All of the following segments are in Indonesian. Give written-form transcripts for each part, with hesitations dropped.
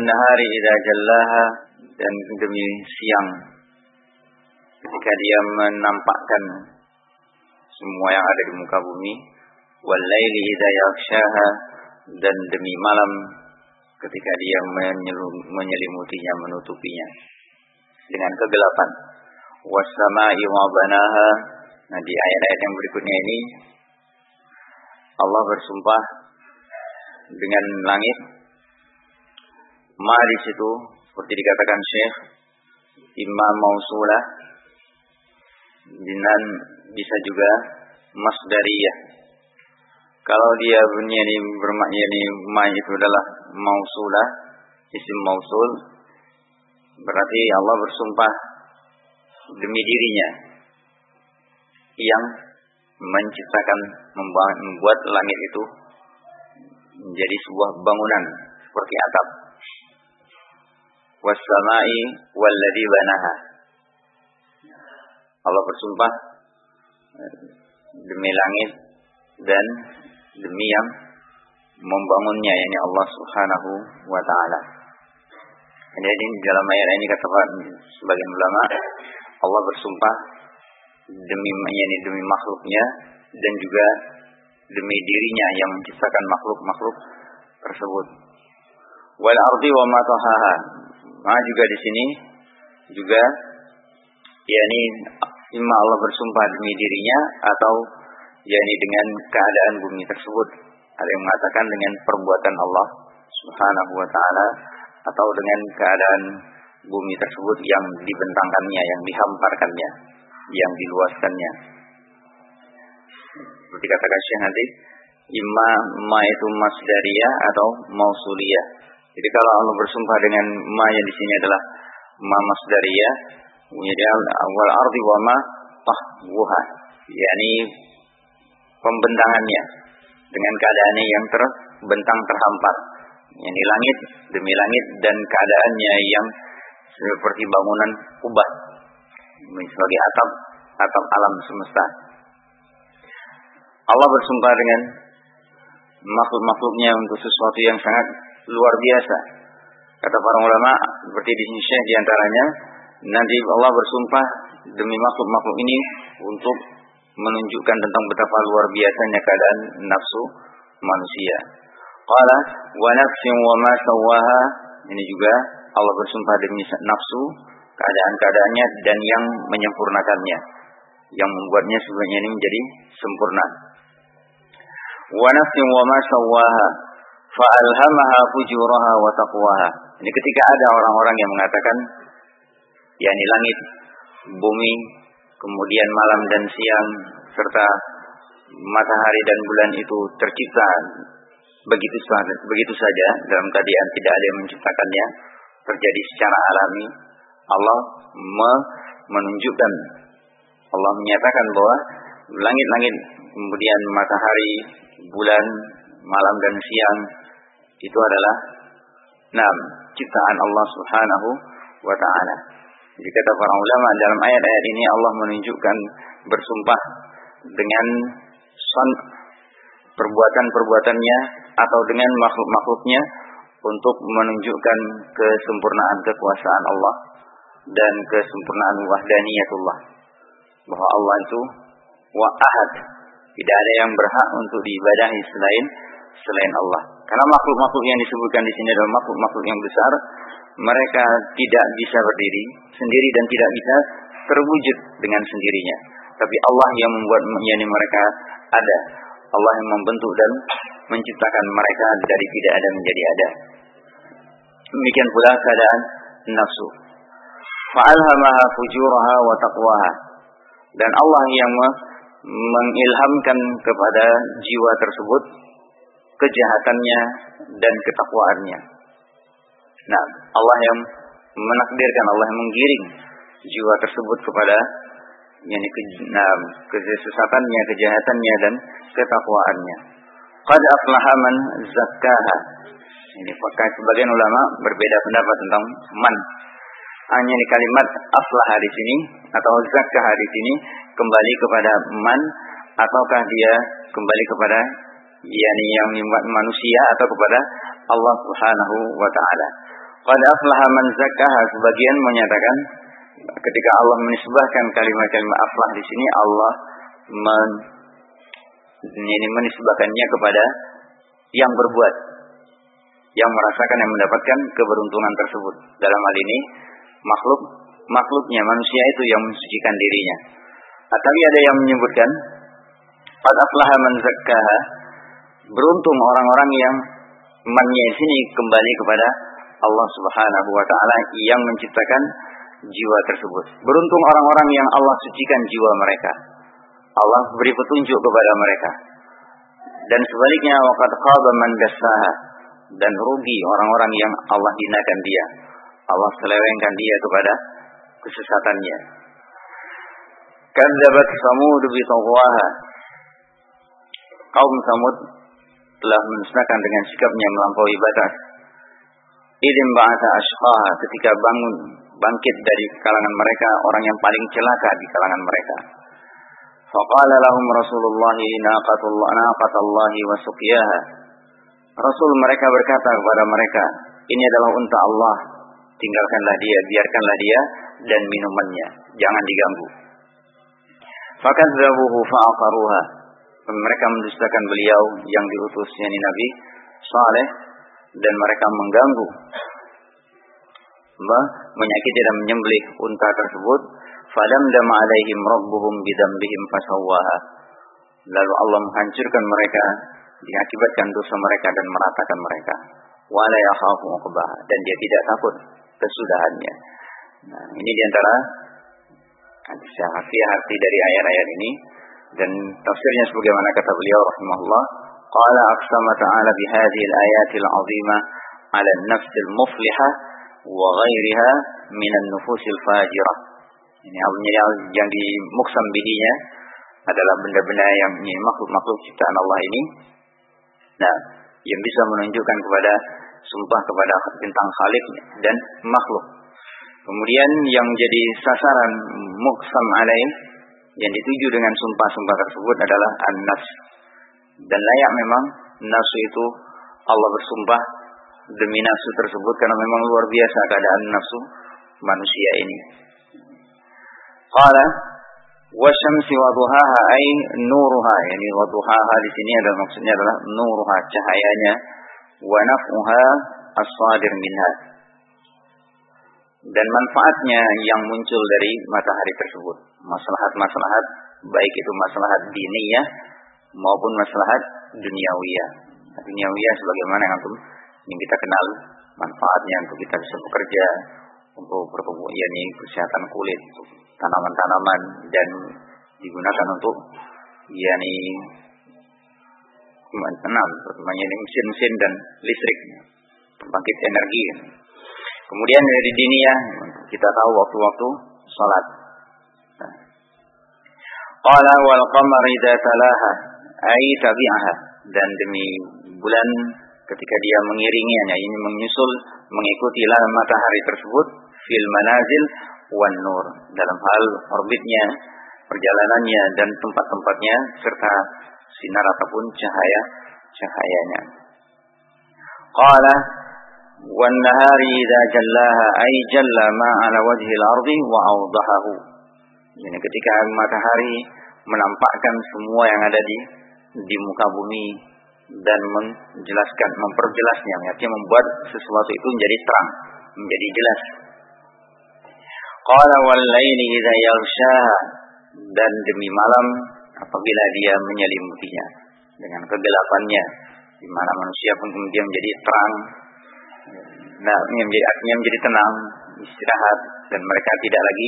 nahari idza jallaha, dan demi siang ketika dia menampakkan semua yang ada di muka bumi, wal laili idza yaghshaha, dan demi malam ketika dia menyelimutinya, menutupinya dengan kegelapan. Was samai wa banaha. Nah, di ayat-ayat yang berikutnya ini Allah bersumpah dengan langit. Ma di situ seperti dikatakan Syekh, imma mausulah, dan bisa juga masdariyah. Kalau dia bunyi bermakna ma itu adalah mausulah, isim mausul, berarti Allah bersumpah demi dirinya yang menciptakan, membuat langit itu menjadi sebuah bangunan seperti atap. Was-samai walladzi banaha. Allah bersumpah demi langit dan demi yang membangunnya, yakni Allah Subhanahu wa taala. Jadi dalam ayat ini kata sebagian ulama, Allah bersumpah demi makhluknya dan juga demi dirinya yang menciptakan makhluk-makhluk tersebut. Wal ardi wa ma tahaha. Nah, juga di sini juga yakni imma Allah bersumpah demi dirinya atau yakni dengan keadaan bumi tersebut. Ada yang mengatakan dengan perbuatan Allah Subhanahu wa taala atau dengan keadaan bumi tersebut yang dibentangkannya, yang dihamparkannya, yang diluaskannya. Seperti katakan Syekh nanti, imma ma itu masdariyah atau mausuliyah. Jadi kalau Allah bersumpah dengan ma yang di sini adalah ma masdariyah, kemudian awal ardi wa ma tahwuha, yakni pembentangannya dengan keadaannya yang terbentang, terhampar. Yakni langit demi langit dan keadaannya yang seperti bangunan kubah sebagai atap alam semesta. Allah bersumpah dengan makhluk-makhluknya untuk sesuatu yang sangat luar biasa. Kata para ulama, seperti di sini Syekh diantaranya, nanti Allah bersumpah demi makhluk-makhluk ini untuk menunjukkan tentang betapa luar biasanya keadaan nafsu manusia. Qala wa nafsin wa ma sawaha. Ini juga Allah bersumpah demi nafsu, keadaan-keadaannya dan yang menyempurnakannya, yang membuatnya sebenarnya ini menjadi sempurna. Wa nafsin wa ma sawaha fa alhamaha fujuraha wa taqwaha. Ini ketika ada orang-orang yang mengatakan yakni langit, bumi, kemudian malam dan siang serta matahari dan bulan itu tercipta begitu saja dalam keadaan tidak ada yang menciptakannya, terjadi secara alami. Allah menunjukkan, Allah menyatakan bahwa langit-langit, kemudian matahari, bulan, malam dan siang itu adalah ciptaan Allah Subhanahu wa taala. Jadi kata para ulama, dalam ayat-ayat ini Allah menunjukkan bersumpah dengan perbuatan-perbuatannya atau dengan makhluk-makhluknya untuk menunjukkan kesempurnaan kekuasaan Allah dan kesempurnaan wahdaniyatullah, bahwa Allah itu ahad, tidak ada yang berhak untuk diibadahi selain Allah. Karena makhluk-makhluk yang disebutkan di sini adalah makhluk-makhluk yang besar, mereka tidak bisa berdiri sendiri dan tidak bisa terwujud dengan sendirinya. Tapi Allah yang membuat mereka ada. Allah yang membentuk dan menciptakan mereka dari tidak ada menjadi ada. Demikian pula keadaan nafsu. Fa'alhamaha fujuraha wa taqwaha. Dan Allah yang mengilhamkan kepada jiwa tersebut kejahatannya dan ketakwaannya. Nah, Allah yang menakdirkan, Allah yang menggiring jiwa tersebut kepada kesesatannya, kejahatannya dan ketakwaannya. Qad aflaha man zakkaha. Ini pakai sebagian ulama berbeda pendapat tentang man. Hanya di kalimat aflaha di sini atau zakkaha di sini kembali kepada man, ataukah dia kembali kepada yang manusia atau kepada Allah Subhanahu wa taala. Qad aflaha man zakkaha, sebagian menyatakan ketika Allah menisbahkan kalimat-kalimat aflah di sini, Allah menisbahkannya kepada yang berbuat, yang merasakan, yang mendapatkan keberuntungan tersebut. Dalam hal ini makhluknya manusia itu yang mensucikan dirinya. Tapi ada yang menyebutkan qad aflaha man zakkaha, beruntung orang-orang yang man-nya di sini kembali kepada Allah Subhanahu wa taala yang menciptakan jiwa tersebut. Beruntung orang-orang yang Allah sucikan jiwa mereka. Allah beri petunjuk kepada mereka. Dan sebaliknya waqad khaba man dassaha, dan rugi orang-orang yang Allah hinakan dia. Allah selewengkan dia kepada kesesatannya. Kadzabat Samud bi tawwaha, kaum Samud telah mendustakan dengan sikapnya melampaui batas. Idzin ba'atha ashqaha, ketika bangkit dari kalangan mereka orang yang paling celaka di kalangan mereka. Faqala lahum Rasulullah naqatallahi wa suqiyaha. Rasul mereka berkata kepada mereka, ini adalah unta Allah, tinggalkanlah dia, biarkanlah dia dan minumannya, jangan diganggu. Fakadzabuhu fa'aqaruha, mereka mendustakan beliau yang diutus, yakni Nabi Saleh, dan mereka mengganggu, menyakiti dan menyembelih unta tersebut. Fadamdama alaihim rabbuhum bidzambihim fasawwaha, lalu Allah menghancurkan mereka diakibatkan dosa mereka dan meratakan mereka. Wala yakhafu uqbaha, dan dia tidak takut kesudahannya. Nah, ini diantara arti dari ayat-ayat ini, dan tafsirnya sebagaimana kata beliau rahimahullah, qala aqsama ta'ala bihadhihi al-ayatil 'azimah 'ala an-nafs al-muflihah wa ghairiha min an-nufusil fajirah. Ini yang dimuksam bidinya adalah benda-benda yang makhluk-makhluk ciptaan Allah ini. Nah, yang bisa menunjukkan kepada sumpah kepada tentang Khalik dan makhluk. Kemudian yang jadi sasaran muksam alaih, yang dituju dengan sumpah-sumpah tersebut adalah an-nafs. Dan layak memang nafsu itu Allah bersumpah demi nafsu tersebut karena memang luar biasa keadaan nafsu manusia ini. Qala wasyamsi wa duhaha ay nuruha, yani wa duhaha di sini adalah maksudnya adalah nuruha, cahayanya, wa naf'uha as-sadir minha, dan manfaatnya yang muncul dari matahari tersebut. Maslahat-maslahat, baik itu maslahat diniyah maupun maslahat duniawiyah. Duniawiyah sebagaimana yang kita kenal, manfaatnya untuk kita bisa bekerja, untuk pertumbuhan, yakni kesehatan kulit, tanaman-tanaman, dan digunakan untuk yakni mesin-mesin dan listrik, pembangkit energi. Kemudian dari diniyah kita tahu waktu-waktu salat. Qala wal qamari idza talaha ay tabi'aha, dan demi bulan ketika dia mengiringinya, ini menyusul mengikutilah matahari tersebut, fil manazil wan nur, dalam hal orbitnya, perjalanannya dan tempat-tempatnya serta sinar ataupun cahayanya. Qala wan nahari idza jallaha ay jalla ma ala wajhil ardi wa awdahahu. Ini ketika matahari menampakkan semua yang ada di muka bumi dan memperjelasnya, artinya membuat sesuatu itu menjadi terang, menjadi jelas. Qala wal laili idza yaghshaha, dan demi malam apabila dia menyelimutinya dengan kegelapannya, di mana manusia pun kemudian menjadi terang. Nah, ini artinya menjadi tenang, istirahat, dan mereka tidak lagi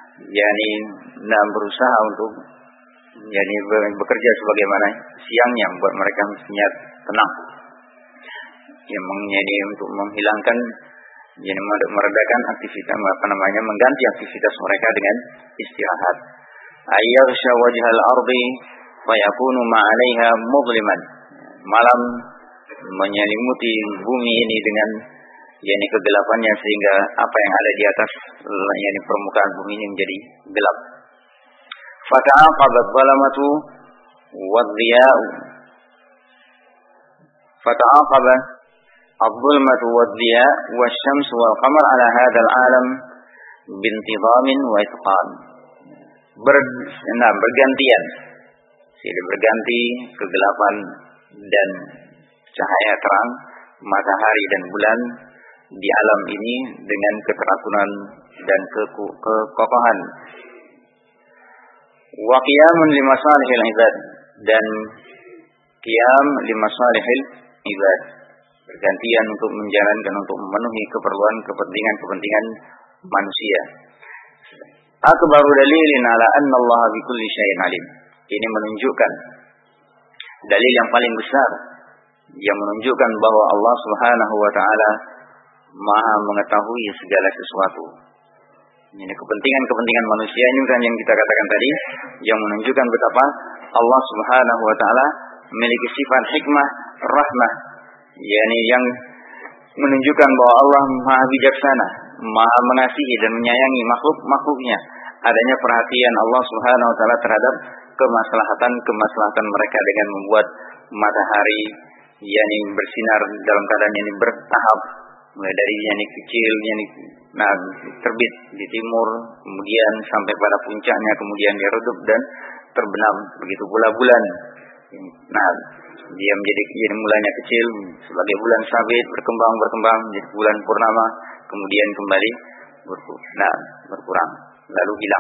berusaha untuk bekerja sebagaimana siangnya, membuat mereka mestinya tenang. Yang untuk menghilangkan, meredakan aktivitas, mengganti aktivitas mereka dengan istirahat. Ayyaghsha wajhal ardi fa yakunu ma 'alaiha mudliman. Malam menyelimuti bumi ini dengan kegelapannya, sehingga apa yang ada di atas permukaan bumi ini menjadi gelap. Fata'aqaba adh-dhalamatu wadh-dhiya'u. Fata'aqaba, الظلمة والضياء والشمس والقمر على هذا العالم بانتظام وإتقان. Bergantian, silih berganti kegelapan dan cahaya terang, matahari dan bulan di alam ini dengan keteraturan dan kekokohan. Wa qiyamun limasalihil ibad, dan qiyam limasalihil ibad, bergantian untuk menjalankan, untuk memenuhi kepentingan manusia. Akbaru dalilin ala anna Allah bikulli syai'in alim. Ini menunjukkan dalil yang paling besar yang menunjukkan bahwa Allah Subhanahu wa taala Maha mengetahui segala sesuatu. Ini kepentingan manusia ini kan yang kita katakan tadi, yang menunjukkan betapa Allah Subhanahu wa taala memiliki sifat hikmah, rahmah, yakni yang menunjukkan bahwa Allah Maha bijaksana, Maha mengasihi dan menyayangi makhluk-makhluknya. Adanya perhatian Allah Subhanahu wa taala terhadap kemaslahatan mereka dengan membuat matahari yakni bersinar dalam keadaan yang bertahap, mulai dari yang kecil, yang terbit di timur, kemudian sampai pada puncaknya, kemudian dia redup dan terbenam. Begitu pula bulan. Dia menjadi mulanya kecil sebagai bulan sabit, berkembang menjadi bulan purnama, kemudian kembali berkurang, lalu hilang.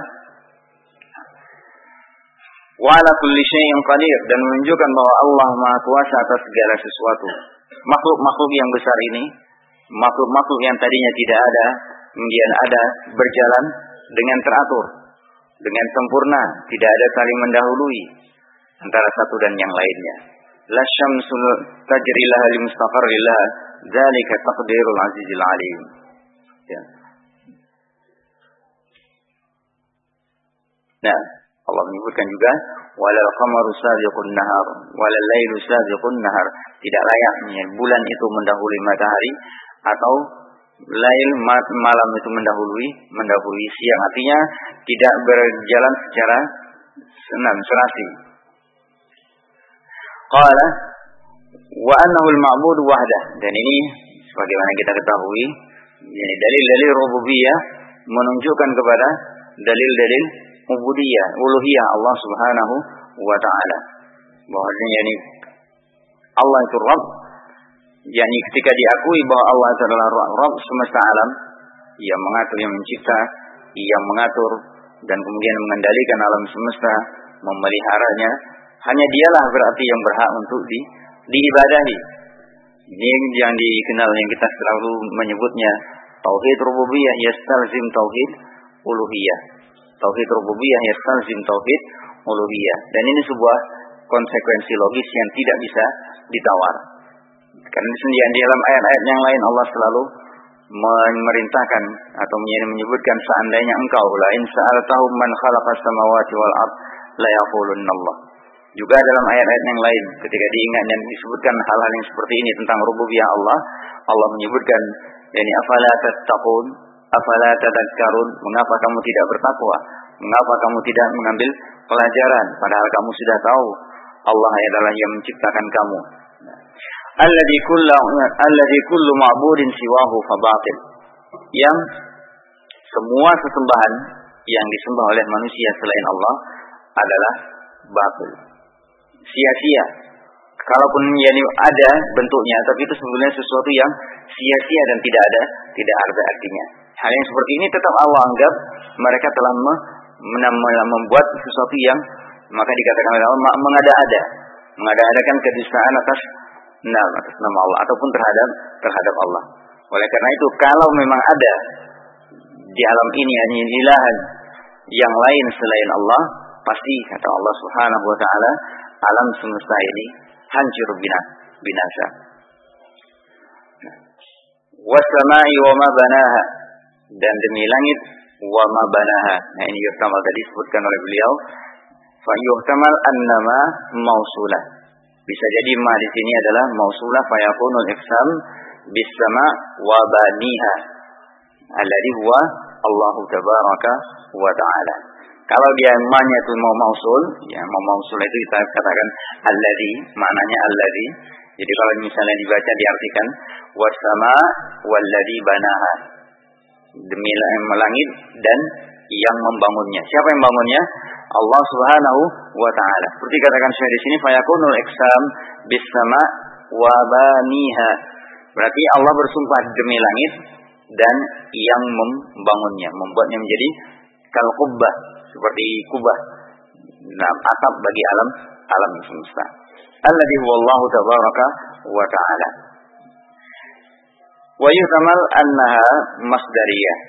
Wa ala kulli syai'in qadir, dan menunjukkan bahwa Allah Maha Kuasa atas segala sesuatu. Makhluk-makhluk yang besar ini, makhluk-makhluk yang tadinya tidak ada, kemudian ada, berjalan dengan teratur, dengan sempurna, tidak ada saling mendahului antara satu dan yang lainnya. La syamsu tajri laha li mustaqarrin laha, dzalika taqdirul azizil alim. Ya. Nah, Allah menyebutkan juga walal qamaru sabiqun nahar walal lailu sabiqun nahar. Tidak layaknya bulan itu mendahului matahari atau lail malam itu mendahului siang. Artinya tidak berjalan secara serasi. Qala wa annahu al-ma'bud wahdah, dan ini sebagaimana kita ketahui, ini dalil-dalil rububiyah menunjukkan kepada dalil-dalil ubudiyah, uluhiyah Allah Subhanahu wa taala. Bahwasanya ini Allah itu Rabb, yakni ketika diakui bahwa Allah adalah Rabb semesta alam, yang mengatur, yang mencipta, yang mengatur dan kemudian mengendalikan alam semesta, memeliharanya, hanya dialah berarti yang berhak untuk diibadahi. Ini yang dikenal, yang kita selalu menyebutnya tauhid rububiyah yastalzim tauhid uluhiyah. Tauhid rububiyah yastalzim tauhid uluhiyah. Dan ini sebuah konsekuensi logis yang tidak bisa ditawar. Karena di dalam ayat-ayat yang lain Allah selalu memerintahkan atau menyebutkan seandainya engkau la in sa'altahum man khalaqas samawati wal ard la yaqulunna Allah. Juga dalam ayat-ayat yang lain ketika diingat dan disebutkan hal-hal yang seperti ini tentang rububiyah Allah, Allah menyebutkan yani afala tattaqun, afala tadhakkarun, mengapa kamu tidak bertakwa? Mengapa kamu tidak mengambil pelajaran padahal kamu sudah tahu Allah adalah yang menciptakan kamu. Alladzi kullu ma'budin siwahu fa batil. Yang semua sesembahan yang disembah oleh manusia selain Allah adalah batil, sia-sia. Kalaupun yani ada bentuknya, tapi itu sebenarnya sesuatu yang sia-sia dan tidak ada artinya. Hal yang seperti ini tetap Allah anggap mereka telah membuat sesuatu yang maka dikatakan oleh Allah mengada-adakan kedustaan atas nama Allah ataupun terhadap Allah. Oleh karena itu kalau memang ada di alam ini ilahan yang lain selain Allah, pasti kata Allah Subhanahu wa taala alam semesta ini hancur binasa. Wassamai wa ma banaha, dan demi langit wa ma banaha. Nah ini yuhtamal tadi disebutkan oleh beliau, fa yuhtamal annama mausulah. Bisa jadi ma di sini adalah mausulah fa yakunul iqsam bis sama wa baniha alladhi huwa Allahu tabaraka wa taala. Kalau dia ma-nya itu mau mausul, ya mau mausul itu kita katakan alladhi, maknanya alladhi, Jadi kalau misalnya dibaca diartikan wasama walladzi banaha, demi langit dan yang membangunnya. Siapa yang membangunnya? Allah Subhanahu wa taala. Seperti katakan Syekh di sini fayakunul iqsam bis sama wa baniha. Berarti Allah bersumpah demi langit dan yang membangunnya, membuatnya menjadi kal qubbah, seperti kubah. Nah, atap bagi alam semesta. Alladzi huwa Allah tabaraka wa taala. Wa yuhtamal annaha masdariyah.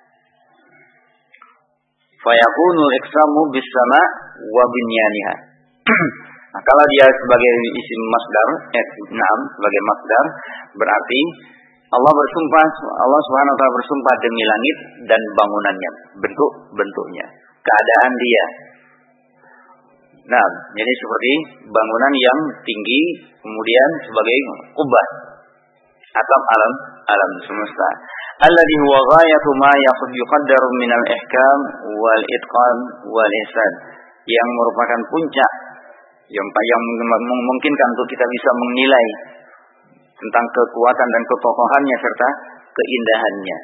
Fayakunul iqsamu bis sama wa binyaniha. Nah, kalau dia sebagai isim masdar, sebagai masdar, berarti Allah Subhanahu wa taala bersumpah demi langit dan bangunannya, bentuknya, keadaan dia. Nah, jadi seperti bangunan yang tinggi, kemudian sebagai kubah atap alam semesta. Alladhi huwa ghayatu ma yuqaddaru minal ihkam wal itqan wal ihsan, yang merupakan puncak yang memungkinkan untuk kita bisa menilai tentang kekuatan dan kekokohannya serta keindahannya.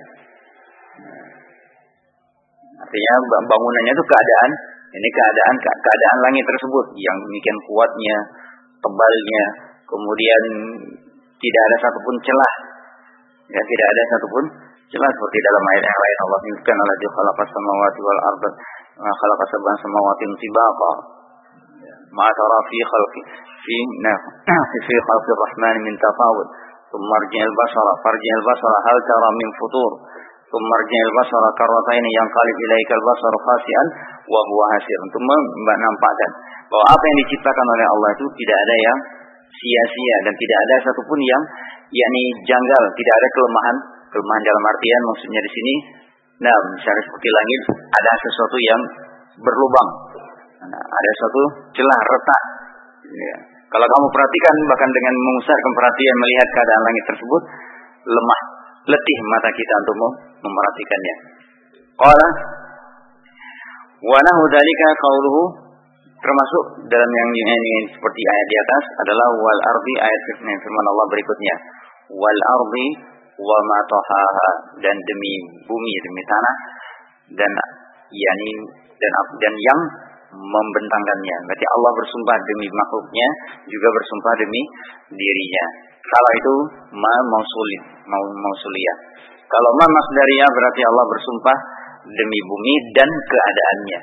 Artinya bangunannya itu keadaan, ini keadaan langit tersebut yang demikian kuatnya, tebalnya, kemudian tidak ada satupun celah. Ya, tidak ada satupun celah, seperti dalam ayat yang lain Allah menyebutkan alladzi khalaqas samawati wal arda wa khalaqa sab'a samawati tibaqa ma tara fi khalqi fi khalqir rahman min tafawud thumma arji'il basara hal tara min futur thumma arji'il basara karratain yanqalib ilaikal basaru khasi'an wa huwa hasir, untuk menampakkan bahwa apa yang diciptakan oleh Allah itu tidak ada yang sia-sia dan tidak ada satupun yang janggal, tidak ada kelemahan dalam artian maksudnya di sini. Nah, misalnya seperti langit ada sesuatu yang berlubang, ada suatu celah retak. Ya. Kalau kamu perhatikan, bahkan dengan mengusarkan perhatian melihat keadaan langit tersebut, lemah, letih mata kita untuk memperhatikannya. Qala wa nahu dzalika qauluhu, termasuk dalam yang ini seperti ayat di atas adalah wal ardi, ayat firman Allah berikutnya, wal ardi wa ma tahaha, dan demi bumi, demi tanah, dan dan yang membentangkannya. Berarti Allah bersumpah demi makhluknya, juga bersumpah demi dirinya. Kalau itu mausuliyah. Kalau ma masdariyah berarti Allah bersumpah demi bumi dan keadaannya.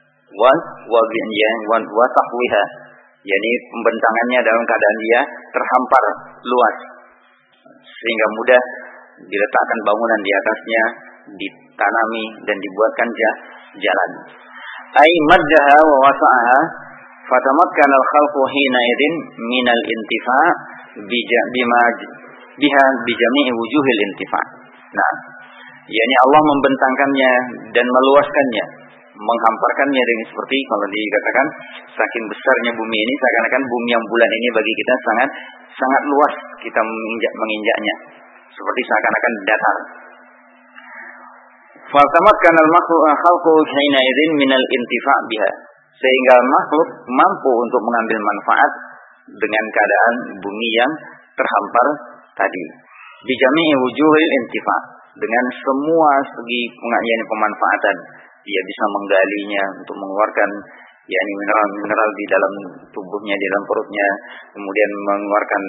Wa tahwiha, yakni pembentangannya dalam keadaan dia terhampar luas sehingga mudah diletakkan bangunan di atasnya, ditanami dan dibuatkan jalan. Ai maddaha wa wasa'aha fatamakkana al-khalqu hina idin minal intifa' bima biha bijami'i wujuhil intifa'. Nah, yakni Allah membentangkannya dan meluaskannya, menghamparkannya dengan seperti kalau dikatakan saking besarnya bumi ini, seakan-akan bumi yang bulan ini bagi kita sangat luas, kita menginjaknya seperti seakan-akan datar. Fatamakan al-khalqu hina idzin minal intifa' biha, sehingga makhluk mampu untuk mengambil manfaat dengan keadaan bumi yang terhampar tadi. Bijami'i wujuhil intifa', dengan semua segi pemanfaatan. Dia bisa menggalinya untuk mengeluarkan mineral di dalam tubuhnya, di dalam perutnya, kemudian mengeluarkan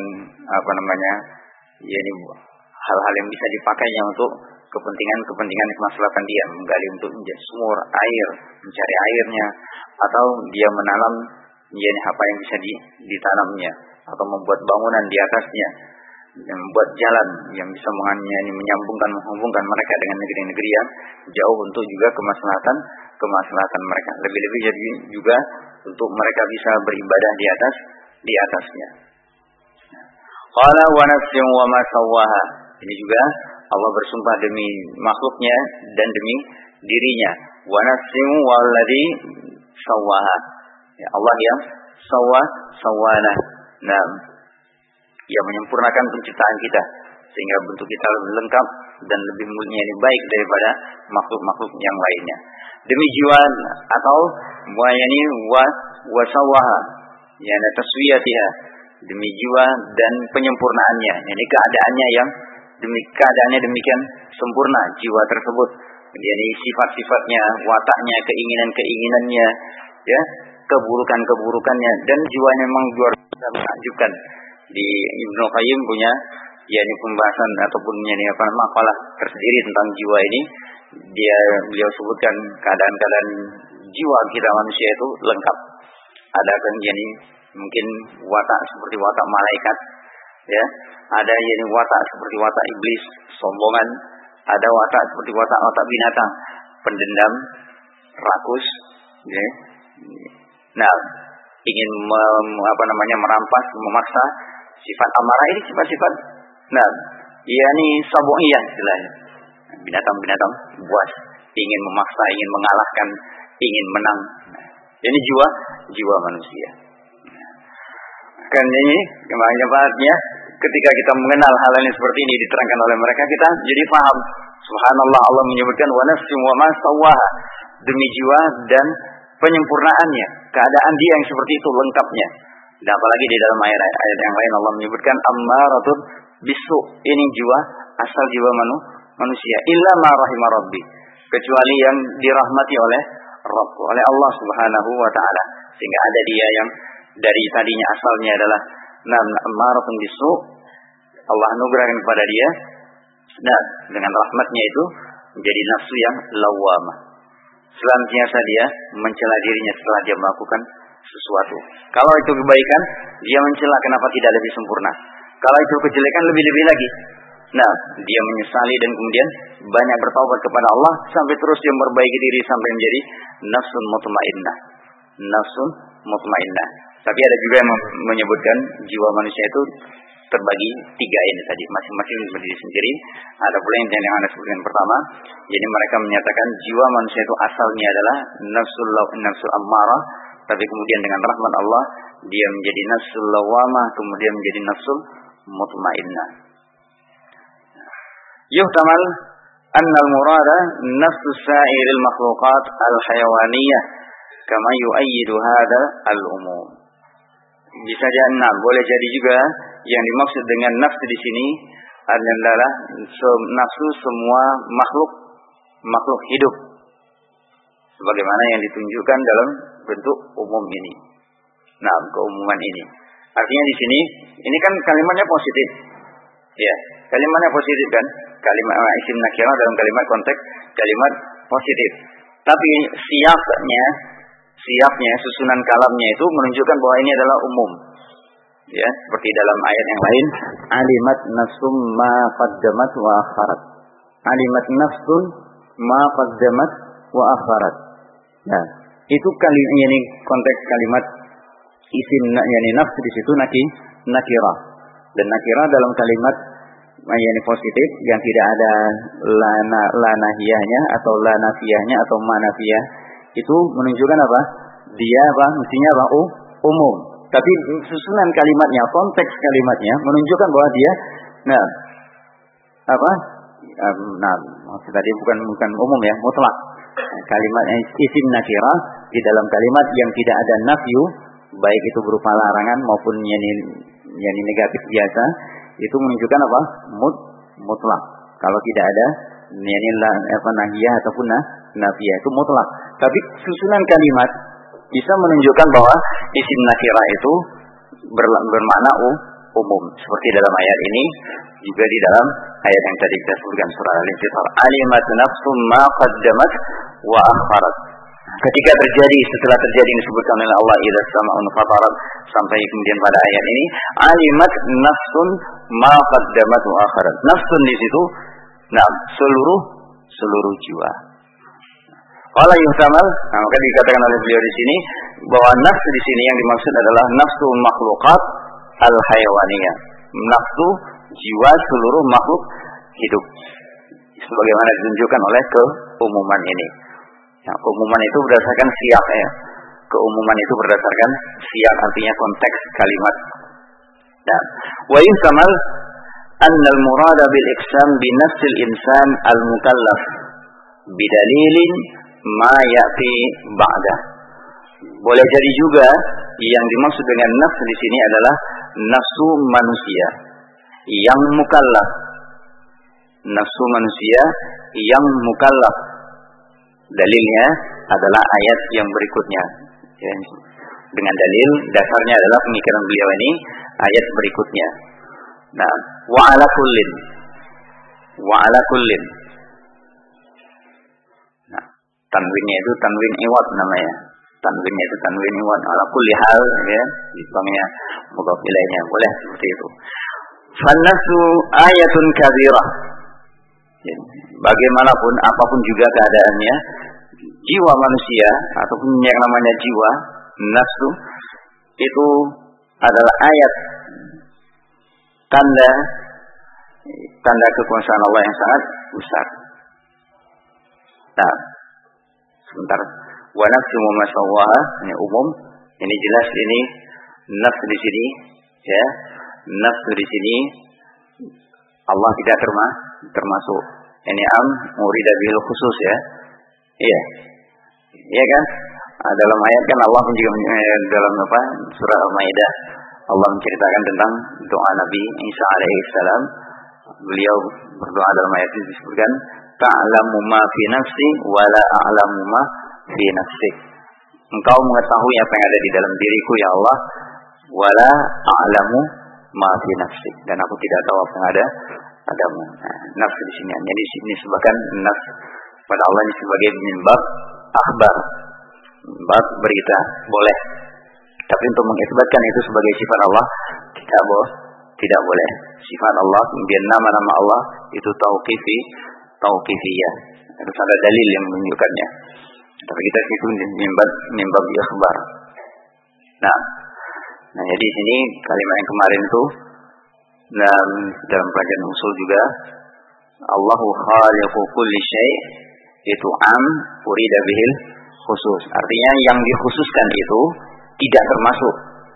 hal-hal yang bisa dipakainya untuk kepentingan kemaslahatan dia, menggali untuk sumur air, mencari airnya, atau dia menanam apa yang bisa ditanamnya, atau membuat bangunan di atasnya, membuat jalan yang bisa menghubungkan mereka dengan negeri-negeri yang jauh untuk juga kemaslahatan mereka. Lebih-lebih jadi juga untuk mereka bisa beribadah di atasnya. Qala wa nafsin wa ma sawwaha. Ini juga Allah bersumpah demi makhluknya dan demi dirinya. Wa nafsin walladzi sawwaha. Ya, Allah yang sawwana. Nah, yang menyempurnakan penciptaan kita sehingga bentuk kita lebih lengkap dan lebih baik daripada makhluk-makhluk yang lainnya. Demi jiwa atau wa sawwaha, taswiyatiha, demi jiwa dan penyempurnaannya. Ini keadaannya yang keadaannya demikian sempurna jiwa tersebut. Jadi sifat-sifatnya, wataknya, keinginan-keinginannya, ya, keburukan-keburukannya, dan jiwanya memang luar biasa menakjubkan. Di Ibnu Qayyim punya yakni pembahasan ataupun makalah tersendiri tentang jiwa ini. Beliau sebutkan keadaan-keadaan jiwa kita manusia itu lengkap. Ada yakni mungkin watak seperti watak malaikat, ya. Ada yakni watak seperti watak iblis, sombongan. Ada watak seperti watak binatang, pendendam, rakus, ya. Nah, ingin merampas, memaksa, sifat amarah ini sifat-sifat. Nah, yakni sabu'iyah istilahnya. Binatang-binatang buas, ingin memaksa, ingin mengalahkan, ingin menang. Nah, ini jiwa manusia. Kan ini manfaatnya ketika kita mengenal hal ini seperti ini diterangkan oleh mereka, kita jadi paham. Subhanallah, Allah menyebutkan wa nafsin wa ma sawwaha, demi jiwa dan penyempurnaannya, keadaan dia yang seperti itu lengkapnya. Dan apalagi di dalam ayat yang lain Allah menyebutkan ammaratun bisu, ini jiwa, asal jiwa manusia, illa ma rahima rabbi, kecuali yang dirahmati oleh Rabb, oleh Allah Subhanahu wa taala. Sehingga ada dia yang dari tadinya asalnya adalah ammaratun bisu, Allah anugerahkan kepada dia, nah, dengan rahmatnya itu menjadi nafsu yang lawamah. Selanjutnya dia mencela dirinya setelah dia melakukan sesuatu. Kalau itu kebaikan, dia mencela kenapa tidak lebih sempurna. Kalau itu kejelekan, lebih-lebih lagi. Nah, dia menyesali dan kemudian banyak bertaubat kepada Allah sampai terus dia memperbaiki diri sampai menjadi nafsun mutmainnah. Nafsun mutmainnah. Tapi ada juga yang menyebutkan jiwa manusia itu terbagi tiga ini tadi, masing-masing berdiri sendiri. Ada pula yang Anda sebutkan pertama, jadi mereka menyatakan jiwa manusia itu asalnya adalah nafsul ammarah, tapi kemudian dengan rahmat Allah dia menjadi nafsul lawamah, kemudian menjadi nafsul mutmainnah. Yuhtamal annal murada nafsu sa'iril makhluqat al-hayawaniyah kama yu'ayyidu hadha al-umum. Bisa jadi boleh jadi juga yang dimaksud dengan nafsu di sini adalah nafsu semua makhluk hidup, sebagaimana yang ditunjukkan dalam bentuk umum ini. Nah, keumuman ini artinya di sini ini kan kalimatnya positif, ya, kalimatnya positif kan, kalimat isim nakirah dalam kalimat konteks kalimat positif, tapi siapnya, susunan kalamnya itu menunjukkan bahwa ini adalah umum. Ya, seperti dalam ayat yang lain, alimat nafsum ma qaddamat wa akharat. Alimat nafsun ma qaddamat wa akharat. Nah, itu ini konteks kalimat isim yakni nafs di situ nakirah. Dan nakirah dalam kalimat yakni positif yang tidak ada la nahiyahnya atau la nafiyahnya atau ma nafiyah, itu menunjukkan apa? Dia mestinya umum. Tapi susunan kalimatnya, konteks kalimatnya menunjukkan bahwa dia maksud tadi bukan umum ya, mutlak. Kalimatnya isim nakirah di dalam kalimat yang tidak ada nafyu, baik itu berupa larangan maupun yang negatif biasa, itu menunjukkan apa? Mutlak. Kalau tidak ada nahiyah ataupun nafiyah, itu mutlak. Tapi susunan kalimat bisa menunjukkan bahwa isim nakirah itu bermakna umum, seperti dalam ayat ini, juga di dalam ayat yang tadi kita sebutkan surah Al-Infitar, alimat nafsum ma qaddamat wa akharat. Ketika setelah terjadi yang disebutkan oleh Allah, idza sama'un fatarat, sampai kemudian pada ayat ini, alimat nafsun ma qaddamat wa akharat. Nafsun di situ, seluruh jiwa. Qala yuhtamal, maka dikatakan oleh beliau di sini bahwa nafsu di sini yang dimaksud adalah nafsu makhluqat al-hayawaniyah. Nafsu jiwa seluruh makhluk hidup. Sebagaimana ditunjukkan oleh keumuman ini. Nah, keumuman itu berdasarkan siyaq ya. Keumuman itu berdasarkan siyaq, artinya konteks kalimat. Dan wa yuhtamal anna al-murada bil iqsam bi nafsil insan al-mukallaf bidalilin ma ya'ti ba'da. Boleh jadi juga yang dimaksud dengan nafs di sini adalah nafsu manusia yang mukallaf. Nafsu manusia yang mukallaf. Dalilnya adalah ayat yang berikutnya. Ya, dengan dalil dasarnya adalah pemikiran beliau ini ayat berikutnya. Nah, wa ala kullin. Nah, tanwinnya itu tanwin iwad namanya. Tanwinnya itu tanwin iwad ala kulli hal, ya. Istilahnya mudhaf ilaihnya boleh seperti itu. Fannasu ayatun kabirah. Ya, bagaimanapun apapun juga keadaannya, jiwa manusia ataupun yang namanya jiwa nafsu itu adalah ayat tanda kekuasaan Allah yang sangat besar. Nah, sebentar. Wa nafsu ma sawwaha, ini umum. Ini jelas ini nafsu di sini, ya. Nafsu di sini Allah tidak termasuk. Ini urida bil khusus, ya. Iya. Iya kan? Dalam ayat kan Allah pun juga dalam surah Al-Maidah Allah menceritakan tentang doa Nabi Isa alaihissalam. Beliau berdoa dalam ayat itu disebutkan ta'lamu ma fi nafsi wa la a'lamu ma fi nafsik. Engkau mengetahui apa yang ada di dalam diriku ya Allah, wa la a'lamu ma fi nafsik, dan aku tidak tahu apa yang ada padamu. Nafsu di sini jadi disebutkan nafsu pada Allah ini sebagai mimbab akhbar, mimbab berita, boleh. Tapi untuk mengisbatkan itu sebagai sifat Allah tidak boleh. Sifat Allah, kemudian nama-nama Allah itu tauqifiyah. Harus ada dalil yang menunjukkannya. Tapi kita itu mimbab ikhbar. Nah, jadi di sini kalimat yang kemarin itu dalam pelajaran usul juga Allahu khaliqu kulli syai' itu urida bihil khusus. Artinya yang dikhususkan itu tidak termasuk.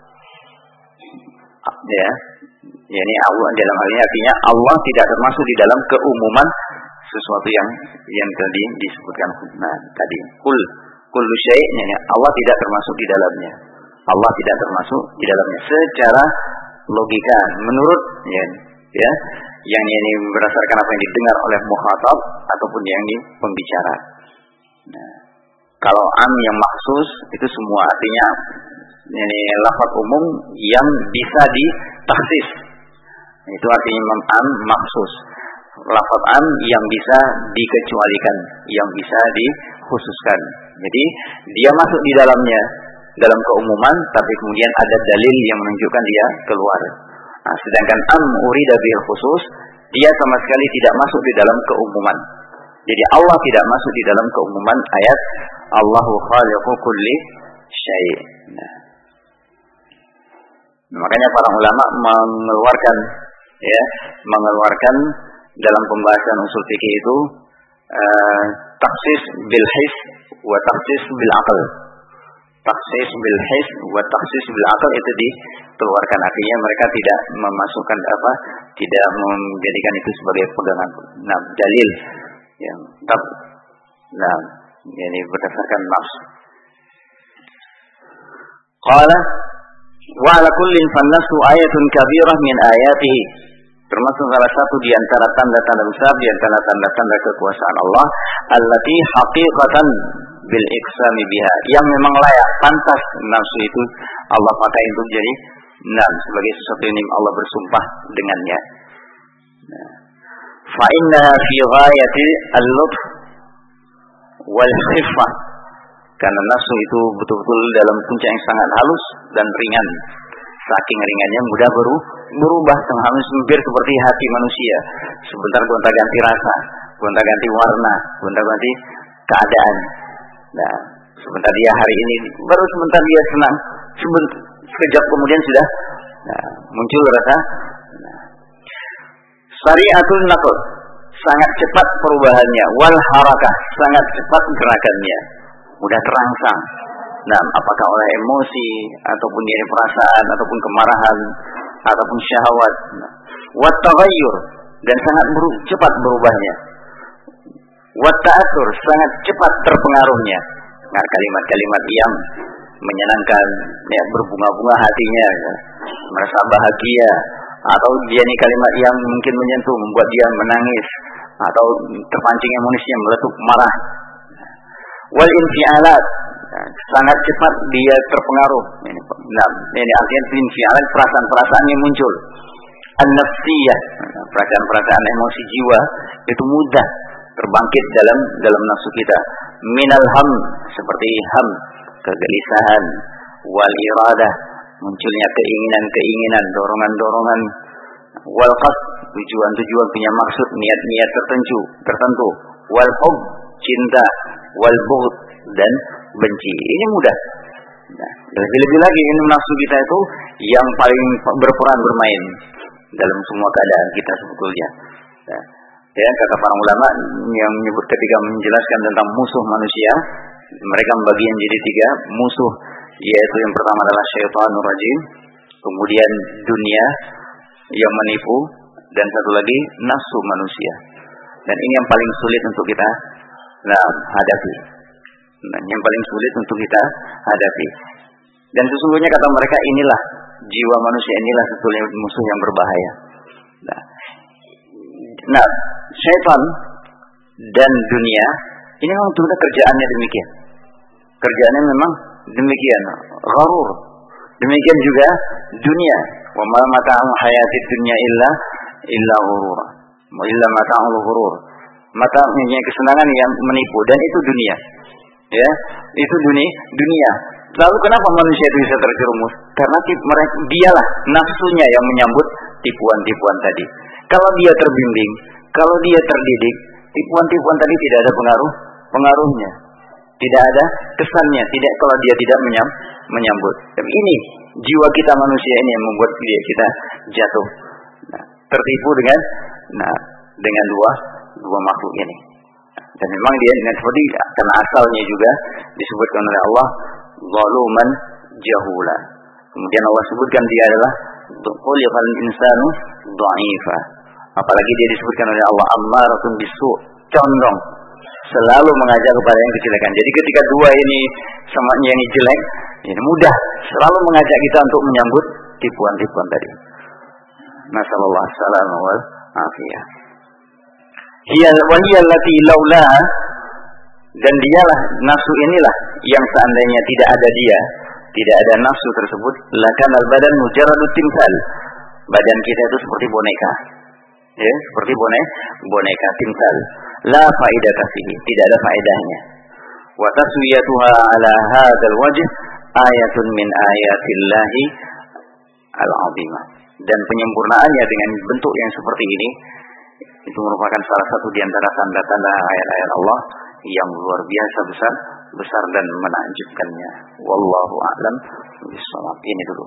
Ya. Yani Allah dalam hal ini artinya Allah tidak termasuk di dalam keumuman sesuatu yang tadi disebutkan. Nah, tadi kullu syai', yani Allah tidak termasuk di dalamnya. Allah tidak termasuk di dalamnya secara logika menurut ya yang ini berdasarkan apa yang didengar oleh mukhatab ataupun yang di pembicara. Nah, kalau yang maksus itu semua artinya ini lafaz umum yang bisa ditakhsis. Itu artinya maksus. Lafaz yang bisa dikecualikan, yang bisa dikhususkan. Jadi dia masuk di dalamnya dalam keumuman, tapi kemudian ada dalil yang menunjukkan dia keluar. Nah, sedangkan urida bil khusus, dia sama sekali tidak masuk di dalam keumuman. Jadi Allah tidak masuk di dalam keumuman ayat Allahu khaliqu kulli syai'. Nah, makanya para ulama mengeluarkan dalam pembahasan usul fikih itu taksis bil his wa taksis bil aql. Taksis bil his wa taksis bil aql itu dikeluarkan, artinya mereka tidak memasukkan tidak menjadikan itu sebagai pegangan dalil yang tetap ini berdasarkan nafs. Qala wa ala kullin fannasu ayatun kabirah min ayatihi, termasuk salah satu di antara tanda-tanda besar di antara tanda-tanda kekuasaan Allah allati haqiqatan bil iqsami biha, yang memang layak pantas nafsu itu Allah pakai untuk jadi sebagai sesuatu yang Allah bersumpah dengannya. Fa innaha fi ghayati al-lutf wal khiffah, karena nafsu itu betul-betul dalam puncak yang sangat halus dan ringan. Saking ringannya mudah berubah, hampir seperti hati manusia. Sebentar gonta-ganti rasa, gonta-ganti warna, gonta-ganti keadaan. Nah, sebentar dia hari ini, baru sebentar dia senang, sekejap kemudian sudah muncul rasa. Sari'atul naql, sangat cepat perubahannya, wal harakah, sangat cepat gerakannya, mudah terangsang. Nah, apakah oleh emosi ataupun dari perasaan ataupun kemarahan ataupun syahwat. Wat taghayyur, dan sangat cepat berubahnya. Wat ta'atsur, sangat cepat terpengaruhnya. Nah, kalimat-kalimat yang menyenangkan, berbunga-bunga hatinya, merasa bahagia, atau dia nih kalimat yang mungkin menyentuh, membuat dia menangis, atau terpancing emosinya, meletup marah. Wal infialat, sangat cepat dia terpengaruh. Ini artinya infialat, perasaan-perasaan yang muncul. An-nafsiyah, perasaan-perasaan emosi jiwa itu mudah terbangkit dalam nafsu kita. Minal ham, seperti ham, kegelisahan. Wal iradah, munculnya keinginan-keinginan, dorongan-dorongan. Wal qasd, tujuan-tujuan, punya maksud, niat-niat tertentu. Wal hub, cinta. Wal bughd, dan benci. Ini mudah. Nah, lebih-lebih lagi ini nafsu kita itu yang paling berperan bermain dalam semua keadaan kita sebetulnya. Nah, ya, kata para ulama yang menyebut ketika menjelaskan tentang musuh manusia, mereka membagi menjadi 3 musuh, yaitu yang pertama adalah syaitanur rajim, kemudian dunia yang menipu, dan satu lagi nafsu manusia. Dan ini yang paling sulit untuk kita hadapi. Nah, yang paling sulit untuk kita hadapi. Dan sesungguhnya kata mereka, inilah jiwa manusia, inilah sebetulnya musuh yang berbahaya. Nah, syaitan dan dunia ini memang sebenarnya kerjaannya demikian. Kerjaannya memang demikian. Gharur. Demikian juga dunia. Wa ma mata'ul hayatid dunya illa ghurur. Illa mata'ul ghurur. Matanya kesenangan yang menipu, dan itu dunia. Ya, itu dunia. Lalu kenapa manusia itu bisa terjerumus? Karena dialah nafsunya yang menyambut tipuan-tipuan tadi. Kalau dia terbimbing, kalau dia terdidik, tipuan-tipuan tadi tidak ada pengaruhnya. Tidak ada kesannya, kalau dia tidak menyambut. Tapi ini jiwa kita manusia ini yang membuat kita jatuh. Tertipu dengan dua makhluk ini. Dan memang dia dengan seperti karena asalnya juga disebutkan oleh Allah zaluman jahula. Kemudian Allah sebutkan dia adalah khuliqal insanu dha'ifa. Apalagi dia disebutkan oleh Allah ammaratun bisu', condong, selalu mengajak kepada yang kejelekan. Jadi ketika dua ini sama yang jelek, ini mudah selalu mengajak kita untuk menyambut tipuan-tipuan tadi. Nasallallahu alaihi wal afiyah. Hiya allati laula, dan dialah nafsu inilah yang seandainya tidak ada dia, tidak ada nafsu tersebut, lakanal badan mujarradut timsal. Badan kita itu seperti boneka. Ya, seperti boneka timsal. La faidata fihi, tidak ada faedahnya. Wa taswiyatuha ala hadzal wajh ayatun min ayatillahi al-'azimah. Dan penyempurnaannya dengan bentuk yang seperti ini itu merupakan salah satu di antara tanda-tanda ayat-ayat Allah yang luar biasa besar dan menakjubkannya. Wallahu a'lam bishawab. Ini dulu.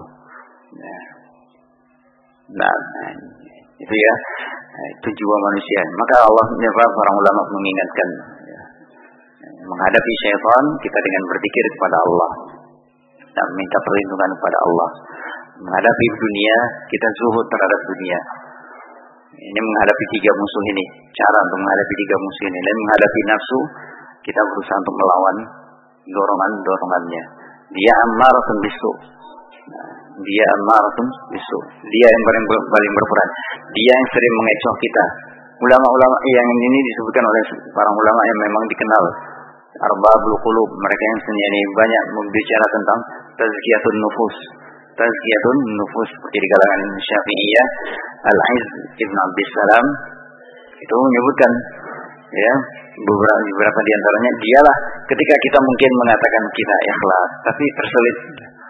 Nah, itu ya. Itu jiwa manusia. Maka Allah para ulama mengingatkan, menghadapi syaitan kita dengan berzikir kepada Allah dan minta perlindungan kepada Allah. Menghadapi dunia kita zuhud terhadap dunia. Ini menghadapi 3 musuh ini. Cara untuk menghadapi 3 musuh ini. Dan menghadapi nafsu, kita berusaha untuk melawan dorongannya. Dia ammaratun bisu. Dia ammaratun bisu. Dia yang paling berperan. Dia yang sering mengecoh kita. Ulama-ulama yang ini disebutkan oleh para ulama yang memang dikenal arbabul qulub. Mereka yang sendiri banyak membicara tentang tazkiyatun nufus. Tazkiyatun nufus seperti di kalangan Syafi'iyah, Al-Aiz Ibn Abdis Salam itu menyebutkan ya beberapa di antaranya, dialah ketika kita mungkin mengatakan kita ikhlas tapi terselip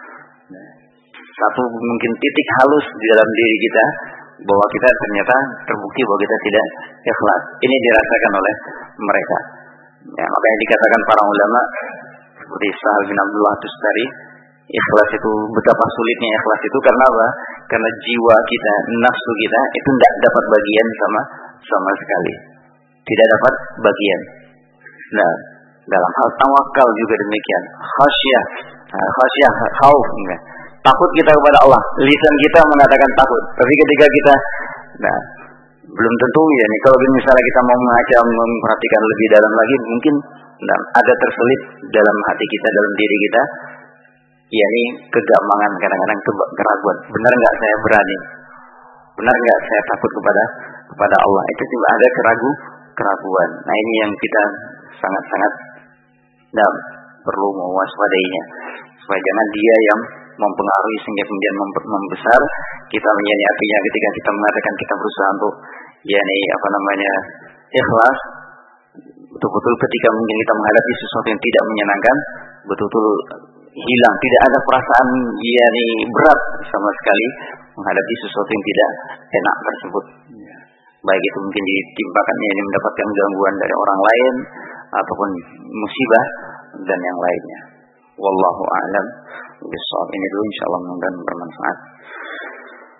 satu mungkin titik halus di dalam diri kita bahwa kita ternyata terbukti bahwa kita tidak ikhlas. Ini dirasakan oleh mereka. Ya, makanya dikatakan para ulama seperti Sahal bin Abdullah Tustari, ikhlas itu betapa sulitnya ikhlas itu karena apa? Karena jiwa kita, nafsu kita itu tidak dapat bagian sama sekali. Tidak dapat bagian. Nah, dalam hal tawakal juga demikian. Khasyah, khauf. Takut kita kepada Allah. Lisan kita mengatakan takut. Tapi ketika kita, belum tentu ya nih. Kalau misalnya kita mau memperhatikan lebih dalam lagi, mungkin ada terselip dalam hati kita, dalam diri kita. yakni kegampangan, kadang-kadang keraguan. Benar nggak saya berani? Benar nggak saya takut kepada Allah? Itu juga ada keraguan. Nah, ini yang kita sangat-sangat perlu mewaspadainya, supaya jangan dia yang mempengaruhi sehingga kemudian membesar kita, yakni artinya ketika kita mengatakan kita berusaha untuk ikhlas, betul-betul ketika mungkin kita menghadapi sesuatu yang tidak menyenangkan, betul-betul hilang, tidak ada perasaan berat sama sekali menghadapi sesuatu yang tidak enak tersebut. Baik itu mungkin ditimpakan ini mendapatkan gangguan dari orang lain ataupun musibah dan yang lainnya. Wallahu a'lam bishawab. Ini dulu insyaallah mudah-mudahan bermanfaat.